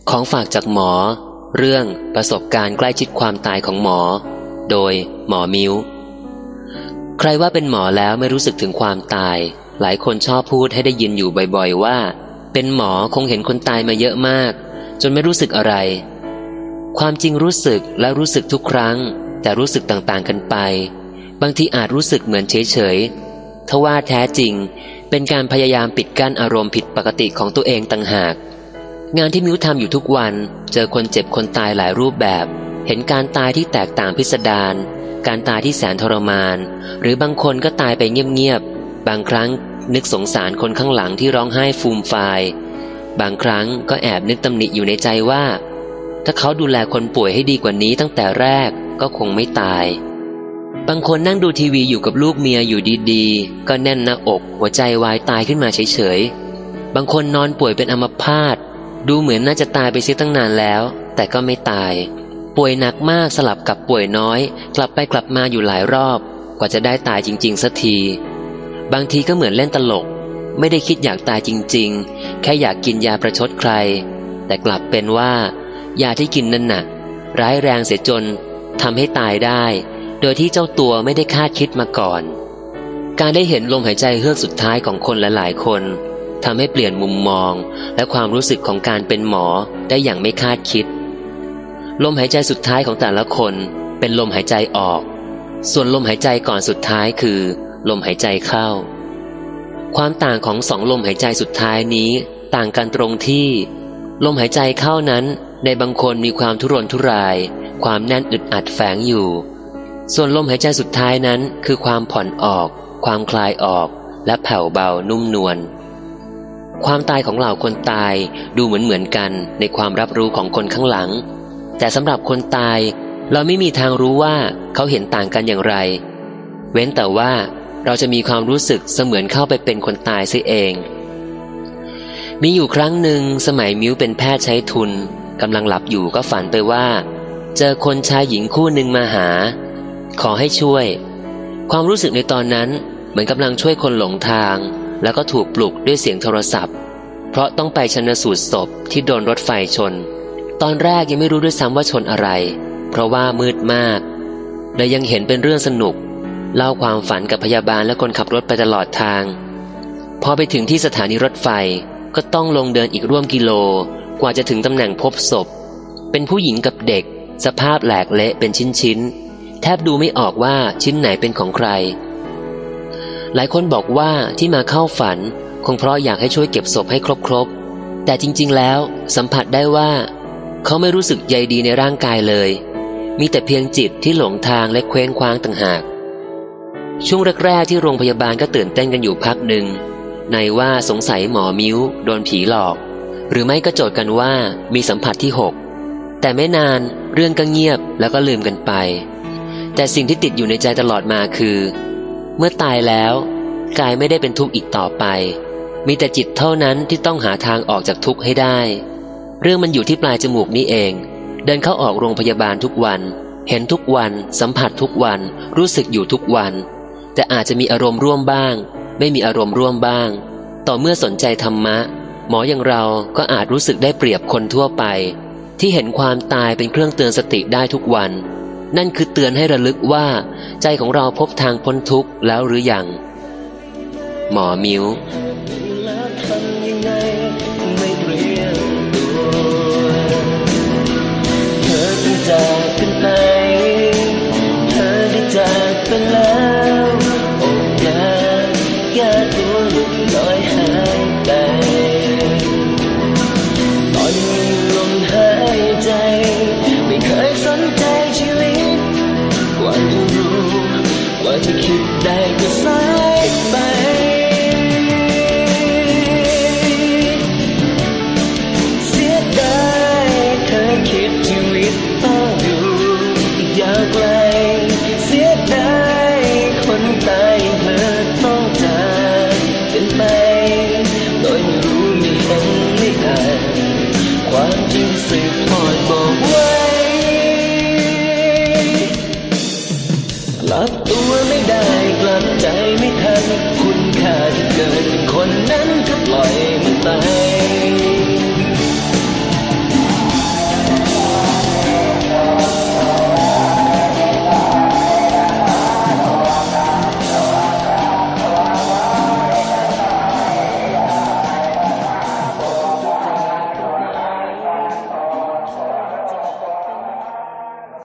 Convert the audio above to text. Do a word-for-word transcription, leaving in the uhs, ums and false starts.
ของฝากจากหมอเรื่องประสบการณ์ใกล้ชิดความตายของหมอโดยหมอมิ้วใครว่าเป็นหมอแล้วไม่รู้สึกถึงความตายหลายคนชอบพูดให้ได้ยินอยู่บ่อยๆว่าเป็นหมอคงเห็นคนตายมาเยอะมากจนไม่รู้สึกอะไรความจริงรู้สึกและรู้สึกทุกครั้งแต่รู้สึกต่างๆกันไปบางทีอาจรู้สึกเหมือนเฉยๆทว่าแท้จริงเป็นการพยายามปิดกั้นอารมณ์ผิดปกติของตัวเองต่างหากงานที่มิ้วทำอยู่ทุกวันเจอคนเจ็บคนตายหลายรูปแบบเห็นการตายที่แตกต่างพิสดารการตายที่แสนทรมานหรือบางคนก็ตายไปเงียบๆบางครั้งนึกสงสารคนข้างหลังที่ร้องไห้ฟูมฟายบางครั้งก็แอบนึกตำหนิอยู่ในใจว่าถ้าเขาดูแลคนป่วยให้ดีกว่านี้ตั้งแต่แรกก็คงไม่ตายบางคนนั่งดูทีวีอยู่กับลูกเมียอยู่ดีๆก็แน่นหน้าอกหัวใจวายตายขึ้นมาเฉยๆบางคนนอนป่วยเป็นอัมพาตดูเหมือนน่าจะตายไปเสียตั้งนานแล้วแต่ก็ไม่ตายป่วยหนักมากสลับกับป่วยน้อยกลับไปกลับมาอยู่หลายรอบกว่าจะได้ตายจริงๆสักทีบางทีก็เหมือนเล่นตลกไม่ได้คิดอยากตายจริงๆแค่อยากกินยาประชดใครแต่กลับเป็นว่ายาที่กินนั่นน่ะร้ายแรงเสียจนทำให้ตายได้โดยที่เจ้าตัวไม่ได้คาดคิดมาก่อนการได้เห็นลมหายใจเฮือกสุดท้ายของคนหลายๆคนทำให้เปลี่ยนมุมมองและความรู้สึกของการเป็นหมอได้อย่างไม่คาดคิดลมหายใจสุดท้ายของแต่ละคนเป็นลมหายใจออกส่วนลมหายใจก่อนสุดท้ายคือลมหายใจเข้าความต่างของสองลมหายใจสุดท้ายนี้ต่างกันตรงที่ลมหายใจเข้านั้นในบางคนมีความทุรนทุรายความแน่นอึดอัดแฝงอยู่ส่วนลมหายใจสุดท้ายนั้นคือความผ่อนออกความคลายออกและแผ่วเบานุ่มนวลความตายของเหล่าคนตายดูเหมือนเหมือนกันในความรับรู้ของคนข้างหลังแต่สำหรับคนตายเราไม่มีทางรู้ว่าเขาเห็นต่างกันอย่างไรเว้นแต่ว่าเราจะมีความรู้สึกเสมือนเข้าไปเป็นคนตายเสียเองมีอยู่ครั้งหนึ่งสมัยมิ้วเป็นแพทย์ใช้ทุนกำลังหลับอยู่ก็ฝันไปว่าเจอคนชายหญิงคู่หนึ่งมาหาขอให้ช่วยความรู้สึกในตอนนั้นเหมือนกำลังช่วยคนหลงทางแล้วก็ถูกปลุกด้วยเสียงโทรศัพท์เพราะต้องไปชันสูตรศพที่โดนรถไฟชนตอนแรกยังไม่รู้ด้วยซ้ำว่าชนอะไรเพราะว่ามืดมากและยังเห็นเป็นเรื่องสนุกเล่าความฝันกับพยาบาลและคนขับรถไปตลอดทางพอไปถึงที่สถานีรถไฟก็ต้องลงเดินอีกร่วมกิโลกว่าจะถึงตำแหน่งพบศพเป็นผู้หญิงกับเด็กสภาพแหลกเละเป็นชิ้นๆแทบดูไม่ออกว่าชิ้นไหนเป็นของใครหลายคนบอกว่าที่มาเข้าฝันคงเพราะอยากให้ช่วยเก็บศพให้ครบๆแต่จริงๆแล้วสัมผัสได้ว่าเขาไม่รู้สึกใยดีในร่างกายเลยมีแต่เพียงจิตที่หลงทางและเคว้งคว้างต่างหากช่วงแรกๆที่โรงพยาบาลก็ตื่นเต้นกันอยู่พักหนึ่งในว่าสงสัยหมอมิ้วโดนผีหลอกหรือไม่ก็โจทย์กันว่ามีสัมผัสที่หกแต่ไม่นานเรื่องก็เงียบแล้วก็ลืมกันไปแต่สิ่งที่ติดอยู่ในใจตลอดมาคือเมื่อตายแล้วกายไม่ได้เป็นทุกข์อีกต่อไปมีแต่จิตเท่านั้นที่ต้องหาทางออกจากทุกข์ให้ได้เรื่องมันอยู่ที่ปลายจมูกนี่เองเดินเข้าออกโรงพยาบาลทุกวันเห็นทุกวันสัมผัสทุกวันรู้สึกอยู่ทุกวันแต่อาจจะมีอารมณ์ร่วมบ้างไม่มีอารมณ์ร่วมบ้างต่อเมื่อสนใจธรรมะหมออย่างเราก็อาจรู้สึกได้เปรียบคนทั่วไปที่เห็นความตายเป็นเครื่องเตือนสติได้ทุกวันนั่นคือเตือนให้ระลึกว่าใจของเราพบทางพ้นทุกข์แล้วหรือยังหมอมิ้วเธอได้จากกันไปเธอได้จากไปแล้วโอ้ยาแก้ตัวหลุดลอยหายไปตอนมีลมหายใจไม่เคยสนใจชีวิตกว่าจะรู้กว่าจะคิดได้ก็สายไปเสียดายเคยคิดชีวิตต้องอยู่อีกยาวไกลเสียดายคนตายเธอต้องจากกันไปโดยไม่รู้ไม่เห็นไม่อ่านความจริงสืบทอดบอกว่า